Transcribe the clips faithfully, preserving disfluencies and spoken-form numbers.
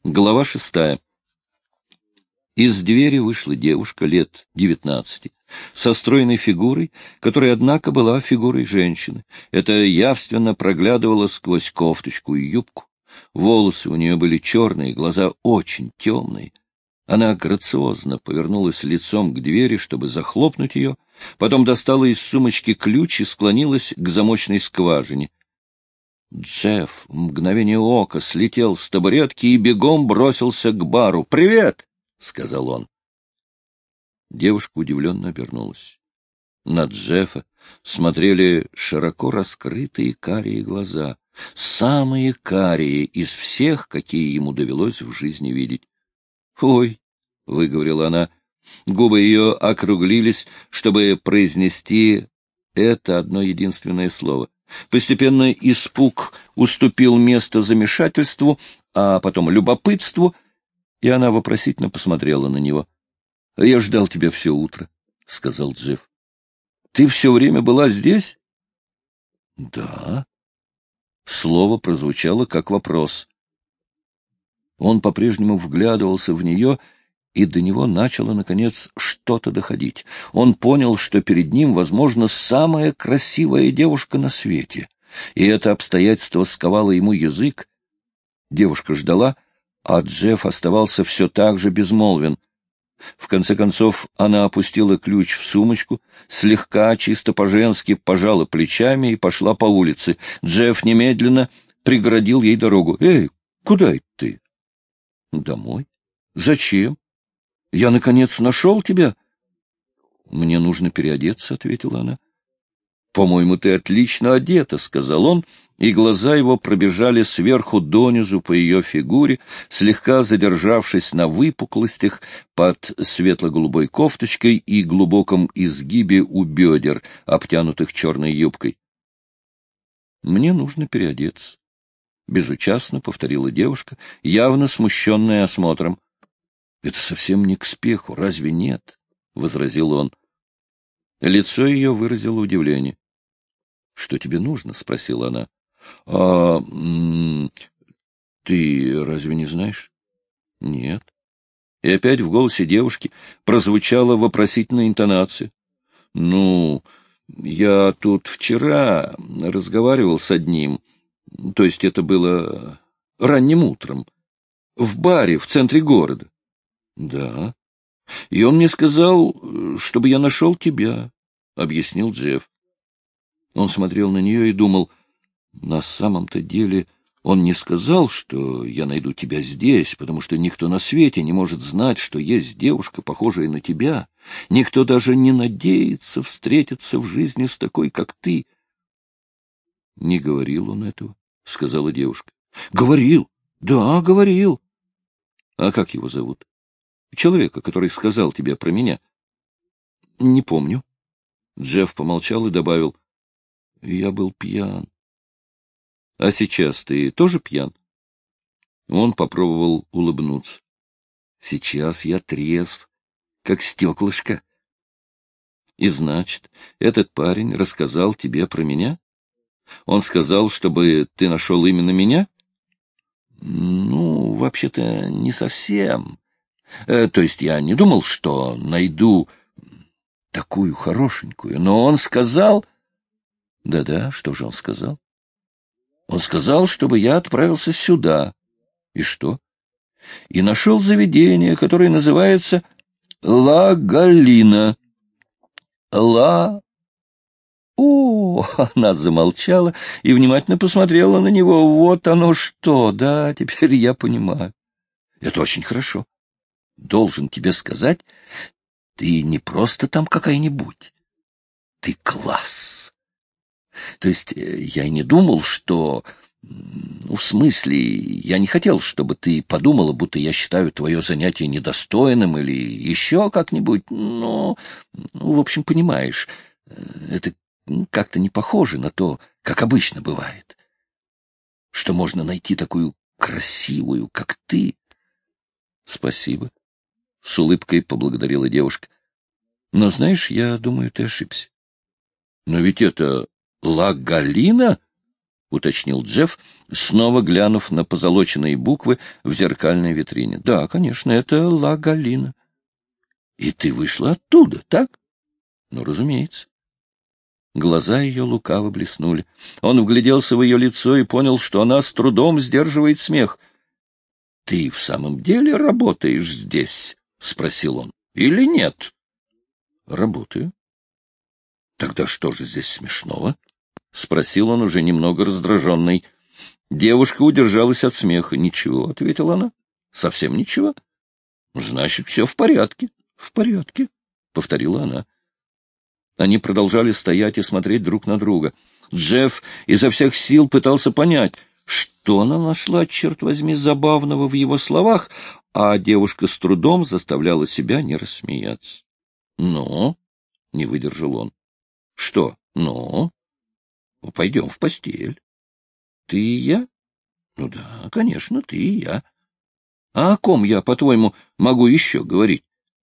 Глава шестая. Из двери вышла девушка лет девятнадцати, со стройной фигурой, которая, однако, была фигурой женщины. Это явственно проглядывало сквозь кофточку и юбку. Волосы у нее были черные, глаза очень темные. Она грациозно повернулась лицом к двери, чтобы захлопнуть ее, потом достала из сумочки ключ и склонилась к замочной скважине. Джефф в мгновение ока слетел с табуретки и бегом бросился к бару. «Привет!» — сказал он. Девушка удивленно обернулась. На Джеффа смотрели широко раскрытые карие глаза, самые карие из всех, какие ему довелось в жизни видеть. «Ой!» — выговорила она. Губы ее округлились, чтобы произнести это одно единственное слово. Постепенно испуг уступил место замешательству, а потом любопытству, и она вопросительно посмотрела на него. — Я ждал тебя все утро, — сказал Джефф. — Ты все время была здесь? — Да. Слово прозвучало как вопрос. Он по-прежнему вглядывался в нее, и до него начало, наконец, что-то доходить. Он понял, что перед ним, возможно, самая красивая девушка на свете, и это обстоятельство сковало ему язык. Девушка ждала, а Джефф оставался все так же безмолвен. В конце концов она опустила ключ в сумочку, слегка, чисто по-женски пожала плечами и пошла по улице. Джефф немедленно преградил ей дорогу. — Эй, куда это ты? — Домой. — Зачем? — Я, наконец, нашел тебя. — Мне нужно переодеться, — ответила она. — По-моему, ты отлично одета, — сказал он, и глаза его пробежали сверху донизу по ее фигуре, слегка задержавшись на выпуклостях под светло-голубой кофточкой и глубоком изгибе у бедер, обтянутых черной юбкой. — Мне нужно переодеться, — безучастно повторила девушка, явно смущенная осмотром. — Это совсем не к спеху, разве нет? — возразил он. Лицо ее выразило удивление. — Что тебе нужно? — спросила она. — А ты разве не знаешь? — Нет. И опять в голосе девушки прозвучала вопросительная интонация. — Ну, я тут вчера разговаривал с одним, то есть это было ранним утром, в баре в центре города. — Да. И он мне сказал, чтобы я нашел тебя, — объяснил Джефф. Он смотрел на нее и думал, на самом-то деле он не сказал, что я найду тебя здесь, потому что никто на свете не может знать, что есть девушка, похожая на тебя. Никто даже не надеется встретиться в жизни с такой, как ты. — Не говорил он этого, — сказала девушка. — Говорил. Да, говорил. — А как его зовут? Человека, который сказал тебе про меня. — Не помню. Джефф помолчал и добавил. — Я был пьян. — А сейчас ты тоже пьян? Он попробовал улыбнуться. — Сейчас я трезв, как стеклышко. — И значит, этот парень рассказал тебе про меня? Он сказал, чтобы ты нашел именно меня? — Ну, вообще-то, не совсем. Э, то есть я не думал, что найду такую хорошенькую, но он сказал... Да-да, что же он сказал? Он сказал, чтобы я отправился сюда. И что? И нашел заведение, которое называется Ла Галина. Ла... О, она замолчала и внимательно посмотрела на него. Вот оно что, да, теперь я понимаю. Это очень хорошо. Должен тебе сказать, ты не просто там какая-нибудь. Ты класс. То есть я и не думал, что... Ну, в смысле, я не хотел, чтобы ты подумала, будто я считаю твое занятие недостойным или еще как-нибудь. Но, ну, в общем, понимаешь, это как-то не похоже на то, как обычно бывает. Что можно найти такую красивую, как ты. Спасибо. С улыбкой поблагодарила девушка. Но, знаешь, я думаю, ты ошибся. Но ведь это Ла Галина, — уточнил Джефф, снова глянув на позолоченные буквы в зеркальной витрине. — Да, конечно, это Ла Галина. — И ты вышла оттуда, так? — Ну, разумеется. Глаза ее лукаво блеснули. Он вгляделся в ее лицо и понял, что она с трудом сдерживает смех. — Ты в самом деле работаешь здесь? — спросил он. — Или нет? — Работаю. — Тогда что же здесь смешного? — спросил он, уже немного раздраженный. Девушка удержалась от смеха. — Ничего, — ответила она. — Совсем ничего. — Значит, все в порядке. — В порядке, — повторила она. Они продолжали стоять и смотреть друг на друга. Джефф изо всех сил пытался понять, что она нашла, черт возьми, забавного в его словах, а девушка с трудом заставляла себя не рассмеяться. — Ну? — не выдержал он. — Что? — Ну? — Пойдем в постель. — Ты и я? — Ну да, конечно, ты и я. — А о ком я, по-твоему, могу еще говорить?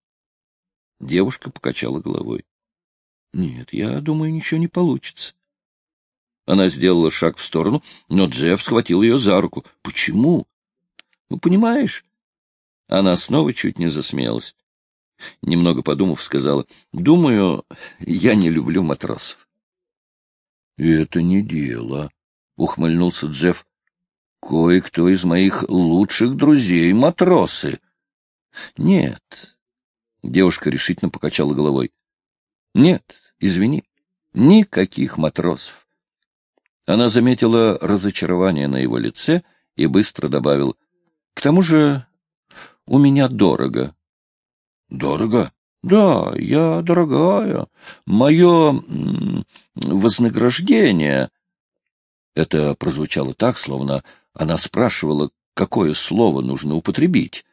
Девушка покачала головой. — Нет, я думаю, ничего не получится. Она сделала шаг в сторону, но Джефф схватил ее за руку. — Почему? — Ну, понимаешь? Она снова чуть не засмеялась. Немного подумав, сказала: — Думаю, я не люблю матросов. — Это не дело, — ухмыльнулся Джефф. — Кое-кто из моих лучших друзей — матросы. — Нет. Девушка решительно покачала головой. — Нет, извини, никаких матросов. Она заметила разочарование на его лице и быстро добавила: — К тому же у меня дорого. — Дорого? — Да, я дорогая. Мое вознаграждение... Это прозвучало так, словно она спрашивала, какое слово нужно употребить.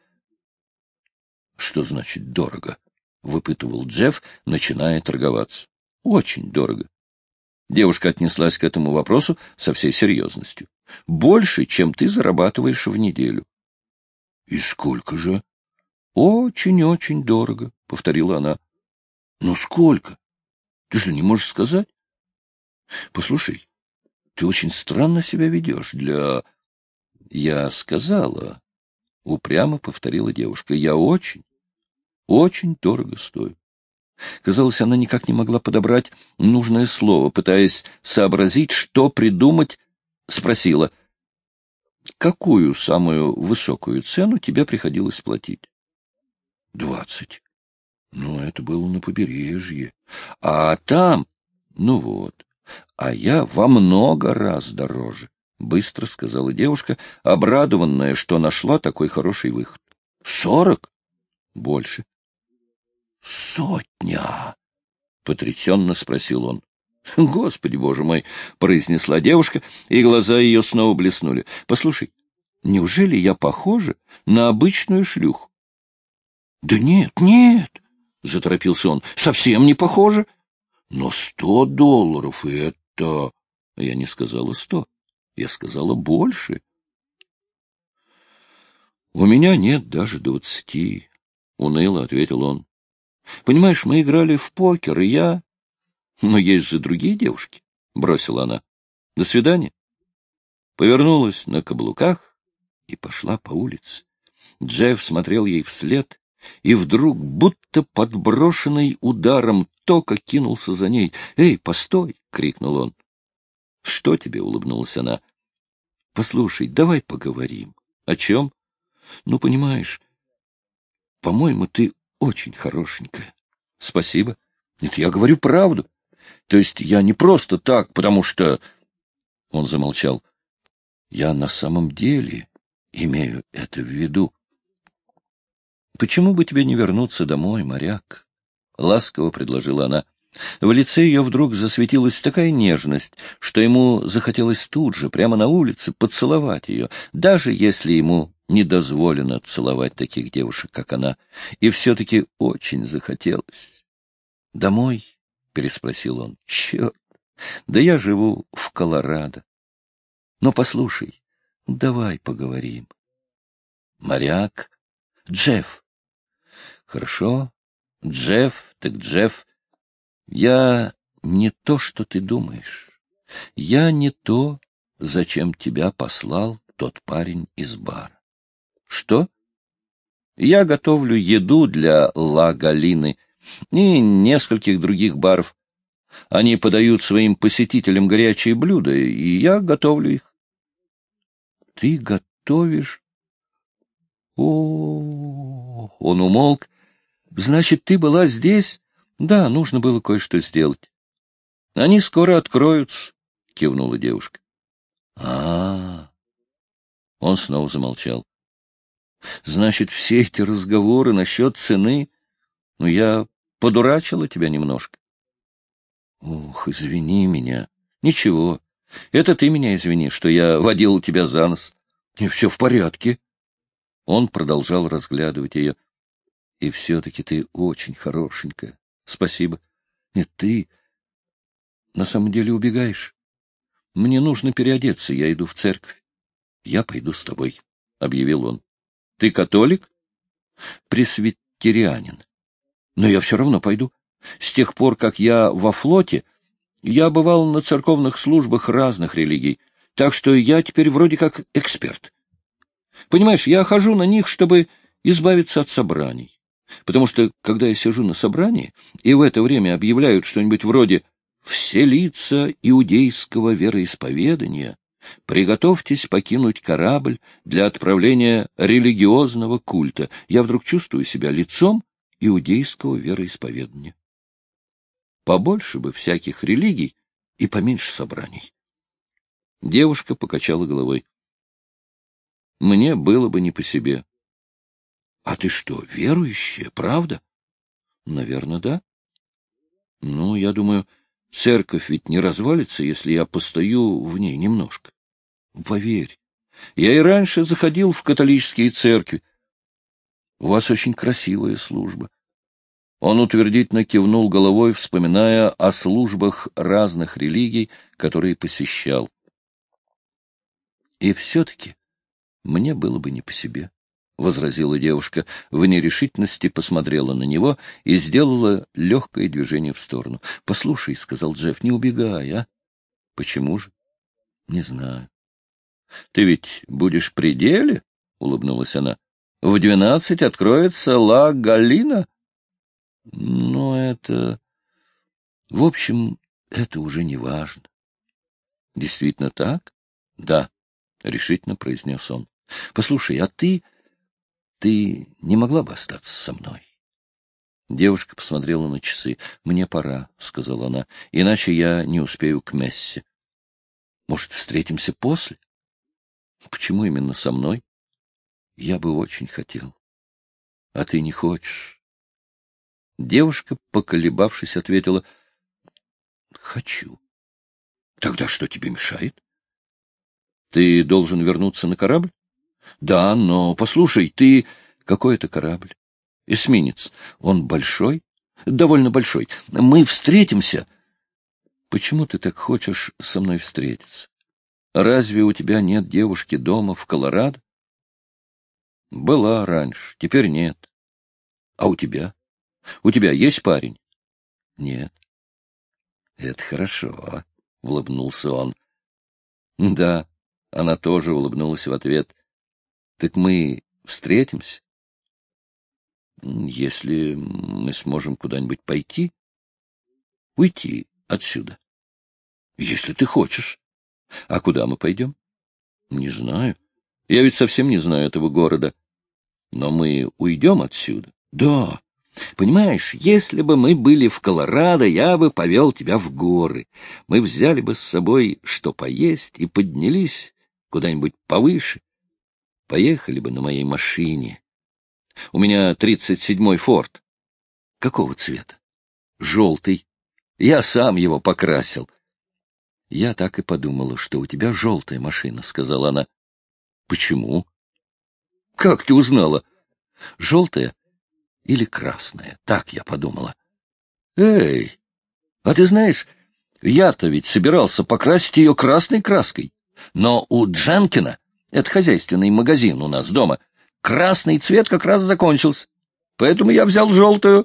— Что значит «дорого»? — выпытывал Джефф, начиная торговаться. — Очень дорого. Девушка отнеслась к этому вопросу со всей серьезностью. — Больше, чем ты зарабатываешь в неделю. — И сколько же? — Очень-очень дорого, — повторила она. — Ну сколько? Ты что, не можешь сказать? — Послушай, ты очень странно себя ведешь для... — Я сказала, — упрямо повторила девушка, — я очень, очень дорого стою. Казалось, она никак не могла подобрать нужное слово, пытаясь сообразить, что придумать, спросила: — Какую самую высокую цену тебе приходилось платить? — Двадцать. Ну, это было на побережье. А там... Ну вот. А я во много раз дороже, — быстро сказала девушка, обрадованная, что нашла такой хороший выход. — Сорок? — Больше. — Сотня! — потрясенно спросил он. — Господи, боже мой! — произнесла девушка, и глаза ее снова блеснули. — Послушай, неужели я похожа на обычную шлюху? — Да нет, нет! — заторопился он. — Совсем не похоже. Но сто долларов — это... Я не сказала сто. Я сказала больше. — У меня нет даже двадцати, — уныло ответил он. — Понимаешь, мы играли в покер, и я... Но есть же другие девушки, — бросила она. — До свидания. Повернулась на каблуках и пошла по улице. Джефф смотрел ей вслед, и вдруг, будто подброшенный ударом тока, кинулся за ней. — Эй, постой! — крикнул он. — Что тебе? — улыбнулась она. — Послушай, давай поговорим. — О чем? — Ну, понимаешь, по-моему, ты очень хорошенькая. — Спасибо. — Нет, я говорю правду. То есть я не просто так, потому что... Он замолчал. — Я на самом деле имею это в виду. — Почему бы тебе не вернуться домой, моряк? — ласково предложила она. В лице ее вдруг засветилась такая нежность, что ему захотелось тут же, прямо на улице, поцеловать ее, даже если ему не дозволено целовать таких девушек, как она. И все-таки очень захотелось. — Домой? — переспросил он. — Черт! Да я живу в Колорадо. Но послушай, давай поговорим. — Моряк? Джефф. — Хорошо. Джефф, так Джефф. Я не то, что ты думаешь. Я не то, зачем тебя послал тот парень из бара. — Что? — Я готовлю еду для Ла Галины и нескольких других баров. Они подают своим посетителям горячие блюда, и я готовлю их. — Ты готовишь? О, он умолк. — Значит, ты была здесь? — Да, нужно было кое-что сделать. — Они скоро откроются, — кивнула девушка. — А-а-а! Он снова замолчал. — Значит, все эти разговоры насчет цены... Ну, я подурачила тебя немножко. — Ох, извини меня. — Ничего. Это ты меня извини, что я водил тебя за нос. И все в порядке. Он продолжал разглядывать ее. — И все-таки ты очень хорошенькая. Спасибо. Нет, ты на самом деле убегаешь. Мне нужно переодеться, я иду в церковь. — Я пойду с тобой, — объявил он. — Ты католик? — Пресвитерианин. Но я все равно пойду. С тех пор, как я во флоте, я бывал на церковных службах разных религий, так что я теперь вроде как эксперт. Понимаешь, я хожу на них, чтобы избавиться от собраний. Потому что, когда я сижу на собрании, и в это время объявляют что-нибудь вроде «Все лица иудейского вероисповедания, приготовьтесь покинуть корабль для отправления религиозного культа», я вдруг чувствую себя лицом иудейского вероисповедания. Побольше бы всяких религий и поменьше собраний. Девушка покачала головой. Мне было бы не по себе. — А ты что, верующая, правда? — Наверное, да. — Ну, я думаю, церковь ведь не развалится, если я постою в ней немножко. — Поверь, я и раньше заходил в католические церкви. У вас очень красивая служба. Он утвердительно кивнул головой, вспоминая о службах разных религий, которые посещал. И все-таки мне было бы не по себе, — возразила девушка, в нерешительности посмотрела на него и сделала легкое движение в сторону. — Послушай, — сказал Джефф, — не убегай, а? — Почему же? — Не знаю. — Ты ведь будешь при деле? — улыбнулась она. — В двенадцать откроется Ла Галина. — Но это... В общем, это уже не важно. — Действительно так? — Да, — решительно произнес он. — Послушай, а ты... Ты не могла бы остаться со мной? Девушка посмотрела на часы. — Мне пора, — сказала она, — иначе я не успею к мессе. — Может, встретимся после? — Почему именно со мной? — Я бы очень хотел. — А ты не хочешь? Девушка, поколебавшись, ответила: — Хочу. — Тогда что тебе мешает? — Ты должен вернуться на корабль? — Да, но послушай, ты... Какой это корабль? — Эсминец. Он большой? — Довольно большой. Мы встретимся. — Почему ты так хочешь со мной встретиться? Разве у тебя нет девушки дома в Колорадо? — Была раньше, теперь нет. — А у тебя? У тебя есть парень? — Нет. — Это хорошо, — улыбнулся он. — Да, она тоже улыбнулась в ответ. — Так мы встретимся? — Если мы сможем куда-нибудь пойти. — Уйти отсюда. — Если ты хочешь. — А куда мы пойдем? — Не знаю. Я ведь совсем не знаю этого города. Но мы уйдем отсюда? — Да. Понимаешь, если бы мы были в Колорадо, я бы повел тебя в горы. Мы взяли бы с собой что поесть и поднялись куда-нибудь повыше. Поехали бы на моей машине. У меня тридцать седьмой Форд. Какого цвета? Желтый. Я сам его покрасил. Я так и подумала, что у тебя желтая машина, — сказала она. Почему? Как ты узнала? Желтая или красная? Так я подумала. Эй, а ты знаешь, я-то ведь собирался покрасить ее красной краской. Но у Джанкина, это хозяйственный магазин у нас дома, красный цвет как раз закончился. Поэтому я взял желтую.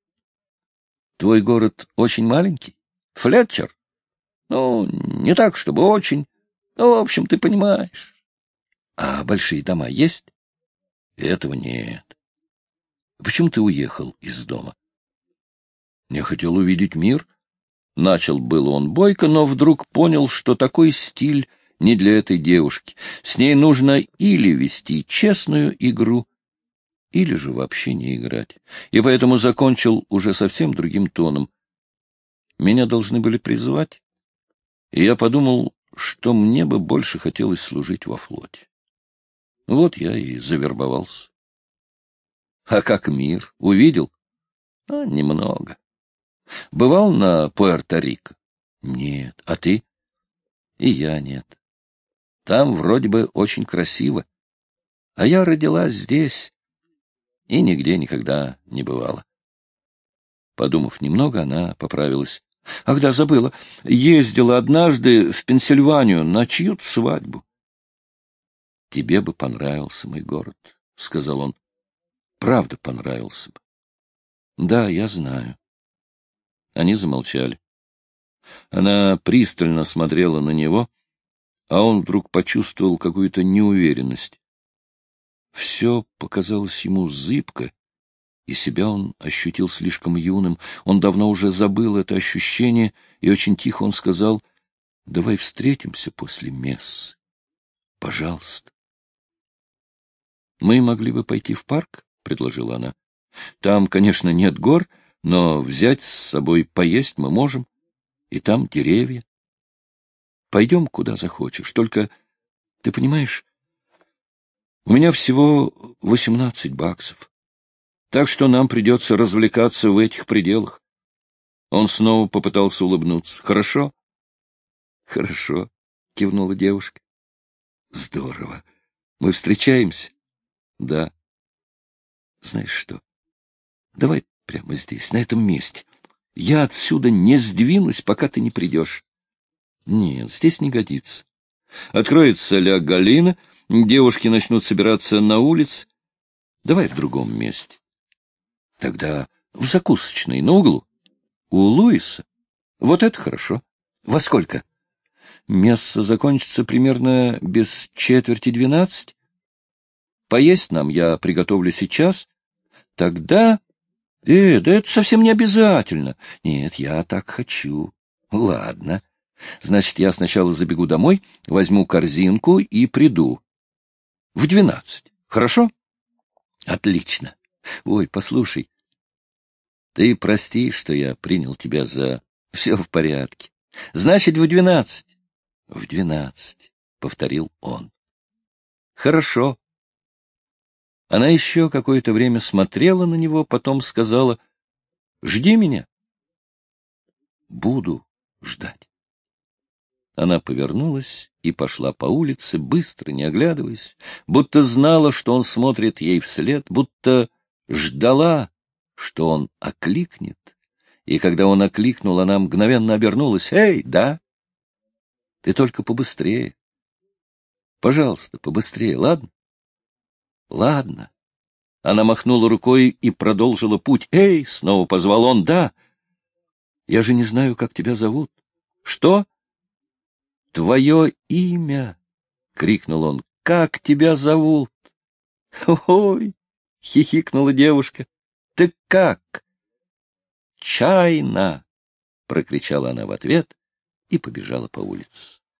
Твой город очень маленький? Флетчер? Ну, не так, чтобы очень. Ну, в общем, ты понимаешь. А большие дома есть? Этого нет. Почему ты уехал из дома? Я хотел увидеть мир. Начал было он бойко, но вдруг понял, что такой стиль не для этой девушки. С ней нужно или вести честную игру, или же вообще не играть. И поэтому закончил уже совсем другим тоном. Меня должны были призвать, и я подумал, что мне бы больше хотелось служить во флоте. Вот я и завербовался. А как мир? Увидел? А, немного. Бывал на Пуэрто-Рико? Нет. А ты? И я нет. Там вроде бы очень красиво. А я родилась здесь и нигде никогда не бывала. Подумав немного, она поправилась. Ах да, забыла. Ездила однажды в Пенсильванию на чью-то свадьбу. Тебе бы понравился мой город, — сказал он. Правда понравился бы. Да, я знаю. Они замолчали. Она пристально смотрела на него, а он вдруг почувствовал какую-то неуверенность. Все показалось ему зыбко, и себя он ощутил слишком юным. Он давно уже забыл это ощущение, и очень тихо он сказал: «Давай встретимся после мессы. Пожалуйста». «Мы могли бы пойти в парк», — предложила она. «Там, конечно, нет гор, но взять с собой поесть мы можем, и там деревья. Пойдем, куда захочешь, только, ты понимаешь, у меня всего восемнадцать баксов, так что нам придется развлекаться в этих пределах». Он снова попытался улыбнуться. «Хорошо?» «Хорошо», — кивнула девушка. «Здорово. Мы встречаемся?» «Да». «Знаешь что? Давай прямо здесь, на этом месте. Я отсюда не сдвинусь, пока ты не придешь». «Нет, здесь не годится. Откроется ля Галина, девушки начнут собираться на улице. Давай в другом месте». «Тогда в закусочной, на углу. У Луиса. Вот это хорошо. Во сколько?» «Месса закончится примерно без четверти двенадцать. Поесть нам я приготовлю сейчас. Тогда... Э, да это совсем не обязательно. Нет, я так хочу. Ладно. Значит, я сначала забегу домой, возьму корзинку и приду. В двенадцать. Хорошо?» «Отлично. Ой, послушай, ты прости, что я принял тебя за... Все в порядке. Значит, в двенадцать». «В двенадцать», — повторил он. «Хорошо». Она еще какое-то время смотрела на него, потом сказала: «Жди меня». «Буду ждать». Она повернулась и пошла по улице, быстро, не оглядываясь, будто знала, что он смотрит ей вслед, будто ждала, что он окликнет. И когда он окликнул, она мгновенно обернулась. «Эй, да? Ты только побыстрее. Пожалуйста, побыстрее, ладно?» «Ладно». Она махнула рукой и продолжила путь. «Эй!» — снова позвал он. «Да! Я же не знаю, как тебя зовут». «Что?» «Твое имя!» — крикнул он. «Как тебя зовут?» «Ой!» — хихикнула девушка. «Ты как?» «Чайна!» — прокричала она в ответ и побежала по улице.